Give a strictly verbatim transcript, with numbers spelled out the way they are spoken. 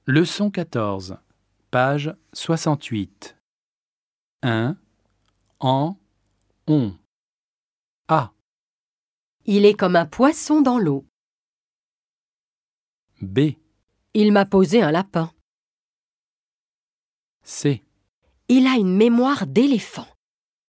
Leçon quatorze, page soixante-huit. un, en, on. A. Il est comme un poisson dans l'eau. B. Il m'a posé un lapin. C. Il a une mémoire d'éléphant.